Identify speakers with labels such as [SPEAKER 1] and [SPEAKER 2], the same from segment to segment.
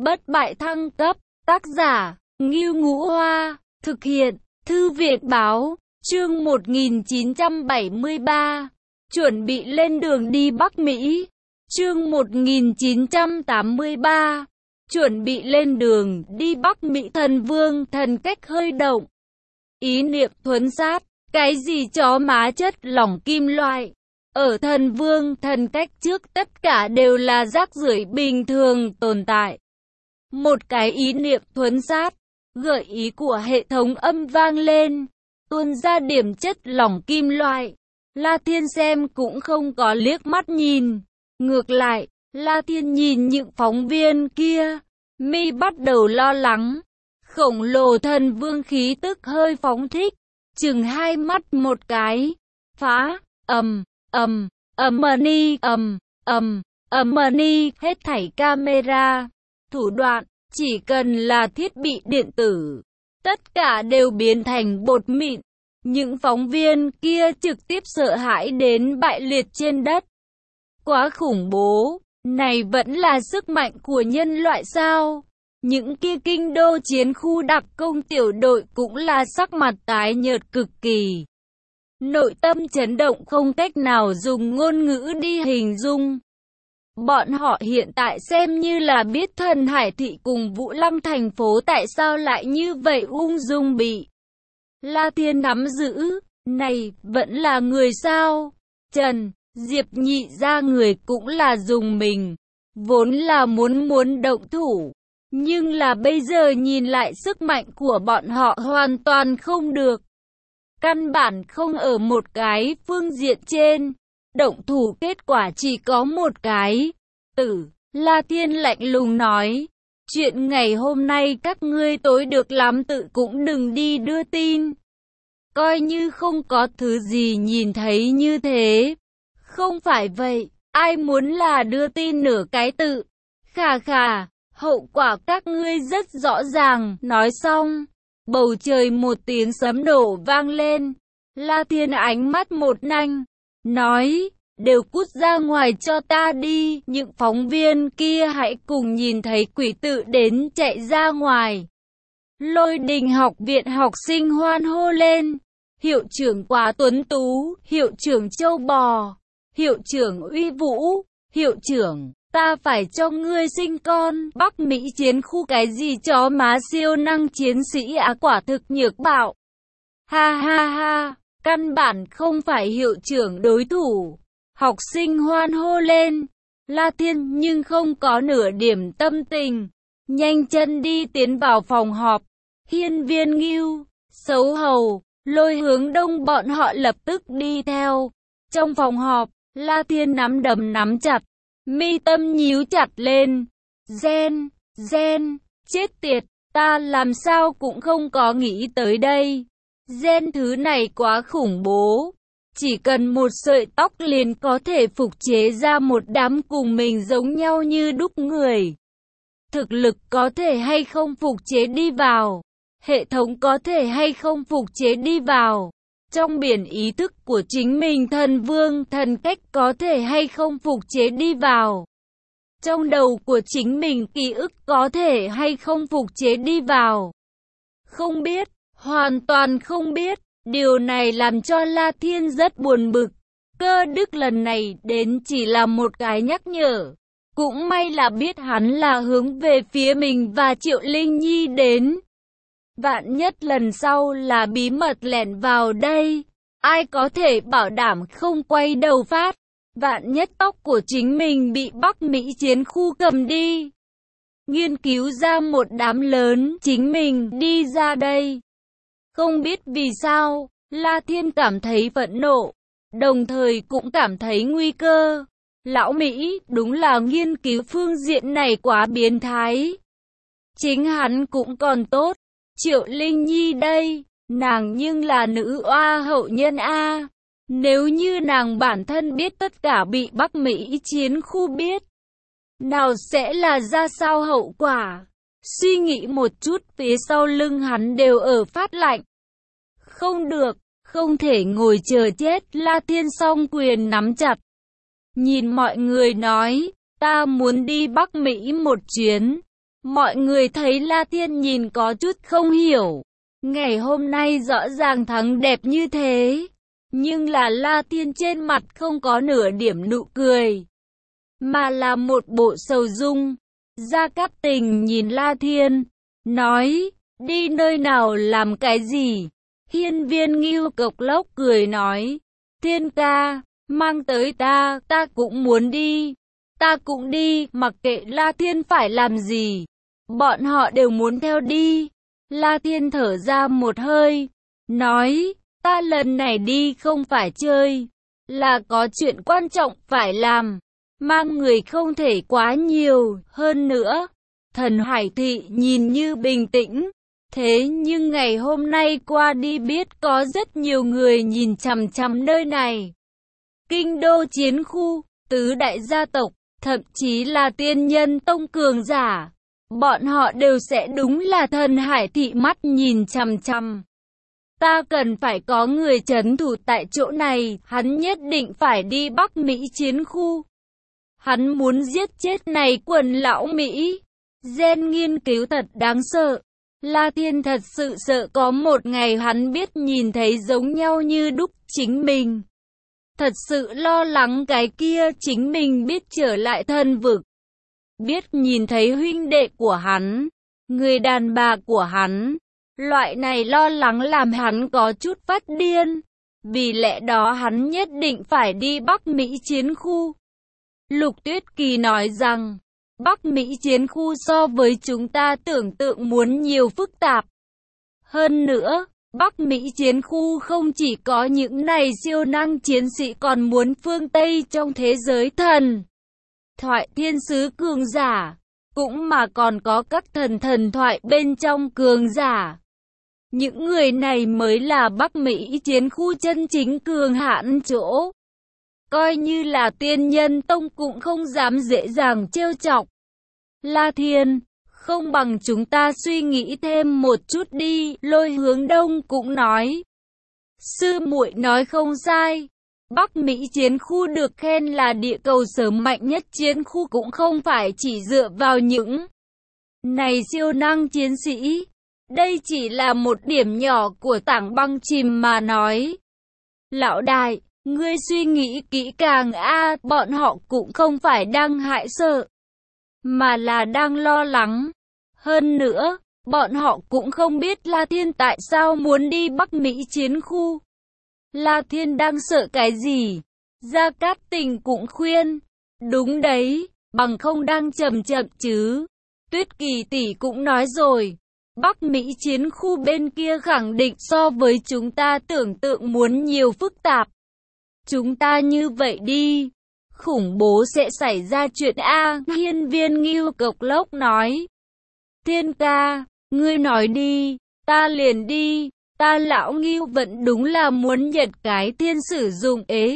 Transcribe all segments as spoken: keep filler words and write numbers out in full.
[SPEAKER 1] Bất bại thăng cấp, tác giả, Ngưu Ngũ Hoa, thực hiện, Thư viện Báo, chương một nghìn chín trăm bảy mươi ba, chuẩn bị lên đường đi Bắc Mỹ, chương một nghìn chín trăm tám mươi ba, chuẩn bị lên đường đi Bắc Mỹ. Thần Vương thần cách hơi động, ý niệm thuấn sát, cái gì chó má chất lỏng kim loại. Ở Thần Vương thần cách trước tất cả đều là rác rưởi bình thường tồn tại. Một cái ý niệm thuấn sát, gợi ý của hệ thống âm vang lên, tuôn ra điểm chất lỏng kim loại. La Thiên xem cũng không có liếc mắt nhìn. Ngược lại, La Thiên nhìn những phóng viên kia, mi bắt đầu lo lắng. Khổng lồ thần vương khí tức hơi phóng thích, chừng hai mắt một cái, phá, ầm, ầm, ầm ni, ầm, ầm, ầm ni, hết thảy camera, thủ đoạn, chỉ cần là thiết bị điện tử, tất cả đều biến thành bột mịn. Những phóng viên kia trực tiếp sợ hãi đến bại liệt trên đất. Quá khủng bố, này vẫn là sức mạnh của nhân loại sao? Những kia kinh đô chiến khu đặc công tiểu đội cũng là sắc mặt tái nhợt cực kỳ. Nội tâm chấn động không cách nào dùng ngôn ngữ đi hình dung. Bọn họ hiện tại xem như là biết Thần Hải Thị cùng Vũ Lăng thành phố tại sao lại như vậy ung dung bị La Thiên nắm giữ. Này, vẫn là người sao? Trần, Diệp nhị ra người cũng là dùng mình. Vốn là muốn muốn động thủ. Nhưng là bây giờ nhìn lại sức mạnh của bọn họ hoàn toàn không được. Căn bản không ở một cái phương diện trên. Động thủ kết quả chỉ có một cái. Tử, La Thiên lạnh lùng nói. Chuyện ngày hôm nay các ngươi tối được lắm tự cũng đừng đi đưa tin. Coi như không có thứ gì nhìn thấy như thế. Không phải vậy, ai muốn là đưa tin nửa cái tự. Khà khà, hậu quả các ngươi rất rõ ràng. Nói xong, bầu trời một tiếng sấm nổ vang lên. La Thiên ánh mắt một nanh, nói, đều cút ra ngoài cho ta đi. Những phóng viên kia hãy cùng nhìn thấy quỷ tự đến chạy ra ngoài. Lôi Đình học viện học sinh hoan hô lên. Hiệu trưởng quá tuấn tú, hiệu trưởng châu bò, hiệu trưởng uy vũ, hiệu trưởng, ta phải cho ngươi sinh con. Bắc Mỹ chiến khu cái gì chó má siêu năng chiến sĩ á, quả thực nhược bạo. Ha ha ha, căn bản không phải hiệu trưởng đối thủ. Học sinh hoan hô lên. La Thiên nhưng không có nửa điểm tâm tình, nhanh chân đi tiến vào phòng họp. Hiên Viên Ngưu, Xấu Hầu, Lôi Hướng Đông bọn họ lập tức đi theo. Trong phòng họp, La Thiên nắm đấm nắm chặt, mi tâm nhíu chặt lên. Gen, gen, chết tiệt, ta làm sao cũng không có nghĩ tới đây. Gen thứ này quá khủng bố. Chỉ cần một sợi tóc liền có thể phục chế ra một đám cùng mình giống nhau như đúc người. Thực lực có thể hay không phục chế đi vào. Hệ thống có thể hay không phục chế đi vào. Trong biển ý thức của chính mình Thần Vương thần cách có thể hay không phục chế đi vào. Trong đầu của chính mình ký ức có thể hay không phục chế đi vào. Không biết, hoàn toàn không biết. Điều này làm cho La Thiên rất buồn bực. Cơ Đức lần này đến chỉ là một cái nhắc nhở. Cũng may là biết hắn là hướng về phía mình và Triệu Linh Nhi đến. Vạn nhất lần sau là bí mật lẻn vào đây, ai có thể bảo đảm không quay đầu phát. Vạn nhất tóc của chính mình bị Bắc Mỹ chiến khu cầm đi. Nghiên cứu ra một đám lớn chính mình đi ra đây. Không biết vì sao, La Thiên cảm thấy phẫn nộ, đồng thời cũng cảm thấy nguy cơ. Lão Mỹ đúng là nghiên cứu phương diện này quá biến thái. Chính hắn cũng còn tốt. Triệu Linh Nhi đây, nàng nhưng là nữ oa hậu nhân a. Nếu như nàng bản thân biết tất cả bị Bắc Mỹ chiến khu biết, nào sẽ là ra sao hậu quả? Suy nghĩ một chút, phía sau lưng hắn đều ở phát lạnh. Không được, không thể ngồi chờ chết. La Thiên song quyền nắm chặt, nhìn mọi người nói, ta muốn đi Bắc Mỹ một chuyến. Mọi người thấy La Thiên nhìn có chút không hiểu. Ngày hôm nay rõ ràng thắng đẹp như thế, nhưng là La Thiên trên mặt không có nửa điểm nụ cười, mà là một bộ sầu dung. Gia Cát Tình nhìn La Thiên, nói, đi nơi nào làm cái gì? Hiên Viên Ngưu cộc lốc cười nói, Thiên ca, mang tới ta, ta cũng muốn đi. Ta cũng đi, mặc kệ La Thiên phải làm gì, bọn họ đều muốn theo đi. La Thiên thở ra một hơi, nói, ta lần này đi không phải chơi, là có chuyện quan trọng phải làm, mang người không thể quá nhiều. Hơn nữa, Thần Hải Thị nhìn như bình tĩnh, thế nhưng ngày hôm nay qua đi biết có rất nhiều người nhìn chằm chằm nơi này. Kinh đô chiến khu, tứ đại gia tộc, thậm chí là tiên nhân tông cường giả, bọn họ đều sẽ đúng là Thần Hải Thị mắt nhìn chằm chằm. Ta cần phải có người trấn thủ tại chỗ này, hắn nhất định phải đi Bắc Mỹ chiến khu. Hắn muốn giết chết này quần lão Mỹ. Gen nghiên cứu thật đáng sợ. La Thiên thật sự sợ có một ngày hắn biết nhìn thấy giống nhau như đúc chính mình. Thật sự lo lắng cái kia chính mình biết trở lại thân vực. Biết nhìn thấy huynh đệ của hắn, người đàn bà của hắn. Loại này lo lắng làm hắn có chút phát điên. Vì lẽ đó hắn nhất định phải đi Bắc Mỹ chiến khu. Lục Tuyết Kỳ nói rằng, Bắc Mỹ chiến khu so với chúng ta tưởng tượng muốn nhiều phức tạp. Hơn nữa, Bắc Mỹ chiến khu không chỉ có những này siêu năng chiến sĩ còn muốn phương Tây trong thế giới thần thoại thiên sứ cường giả, cũng mà còn có các thần thần thoại bên trong cường giả. Những người này mới là Bắc Mỹ chiến khu chân chính cường hãn chỗ. Coi như là tiên nhân tông cũng không dám dễ dàng trêu chọc. La Thiên, không bằng chúng ta suy nghĩ thêm một chút đi, Lôi Hướng Đông cũng nói. Sư muội nói không sai. Bắc Mỹ chiến khu được khen là địa cầu sớm mạnh nhất chiến khu cũng không phải chỉ dựa vào những này siêu năng chiến sĩ. Đây chỉ là một điểm nhỏ của tảng băng chìm mà nói. Lão đại, ngươi suy nghĩ kỹ càng a, bọn họ cũng không phải đang hại sợ, mà là đang lo lắng. Hơn nữa, bọn họ cũng không biết La Thiên tại sao muốn đi Bắc Mỹ chiến khu. La Thiên đang sợ cái gì? Gia Cát Tình cũng khuyên. Đúng đấy, bằng không đang chậm chậm chứ. Tuyết Kỳ tỷ cũng nói rồi. Bắc Mỹ chiến khu bên kia khẳng định so với chúng ta tưởng tượng muốn nhiều phức tạp. Chúng ta như vậy đi, khủng bố sẽ xảy ra chuyện A. Hiên Viên Ngưu cộc lốc nói. Thiên ca, ngươi nói đi, ta liền đi. Ta lão Ngưu vẫn đúng là muốn Nhật cái thiên sử dụng ế.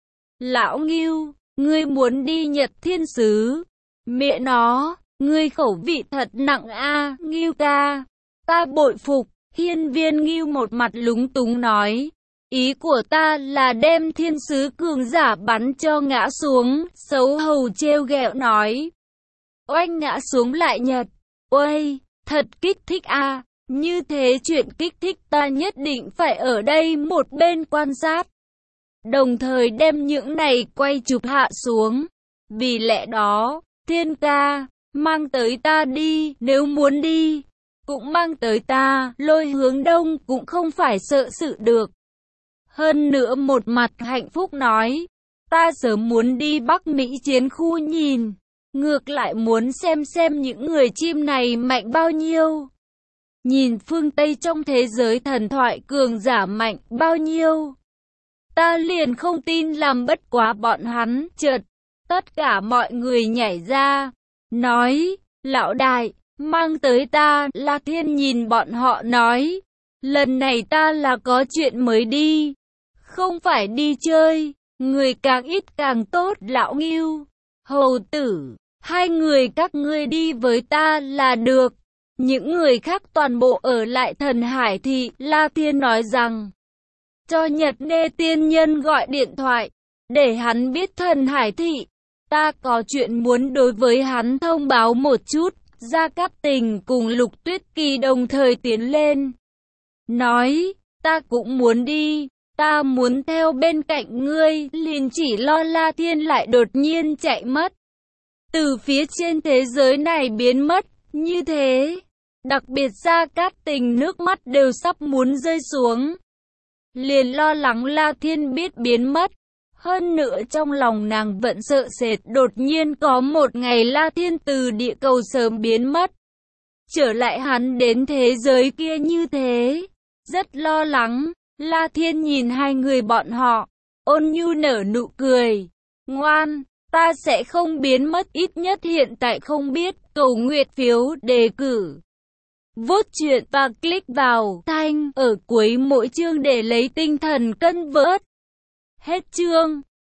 [SPEAKER 1] Lão Ngưu, ngươi muốn đi Nhật thiên sứ. Mẹ nó, ngươi khẩu vị thật nặng a, Ngưu ca. Ta bội phục. Hiên Viên Ngưu một mặt lúng túng nói. Ý của ta là đem thiên sứ cường giả bắn cho ngã xuống. Xấu hầu trêu ghẹo nói. Oanh ngã xuống lại Nhật. Uây, thật kích thích a. Như thế chuyện kích thích ta nhất định phải ở đây một bên quan sát. Đồng thời đem những này quay chụp hạ xuống. Vì lẽ đó, Thiên ca, mang tới ta đi, nếu muốn đi, cũng mang tới ta. Lôi Hướng Đông cũng không phải sợ sự được. Hơn nữa một mặt hạnh phúc nói, ta sớm muốn đi Bắc Mỹ chiến khu nhìn, ngược lại muốn xem xem những người chim này mạnh bao nhiêu. Nhìn phương Tây trong thế giới thần thoại cường giả mạnh bao nhiêu. Ta liền không tin làm bất quá bọn hắn. Chợt, tất cả mọi người nhảy ra, nói, lão đại, mang tới ta. La Thiên nhìn bọn họ nói, lần này ta là có chuyện mới đi, không phải đi chơi, người càng ít càng tốt. Lão Ngưu, hầu tử, hai người các ngươi đi với ta là được. Những người khác toàn bộ ở lại Thần Hải Thị. La Thiên nói rằng, cho Nhật Nê tiên nhân gọi điện thoại, để hắn biết Thần Hải Thị. Ta có chuyện muốn đối với hắn thông báo một chút. Gia Cát Tình cùng Lục Tuyết Kỳ đồng thời tiến lên, nói, ta cũng muốn đi, ta muốn theo bên cạnh ngươi, liền chỉ lo La Thiên lại đột nhiên chạy mất. Từ phía trên thế giới này biến mất, như thế. Đặc biệt Gia Cát Tình nước mắt đều sắp muốn rơi xuống. Liền lo lắng La Thiên biết biến mất. Hơn nữa trong lòng nàng vẫn sợ sệt đột nhiên có một ngày La Thiên từ địa cầu sớm biến mất. Trở lại hắn đến thế giới kia như thế. Rất lo lắng, La Thiên nhìn hai người bọn họ, ôn nhu nở nụ cười. Ngoan, ta sẽ không biến mất, ít nhất hiện tại không biết, cầu nguyện phiếu đề cử. Vote chuyện và click vào thanh ở cuối mỗi chương để lấy tinh thần cân vớt. Hết chương.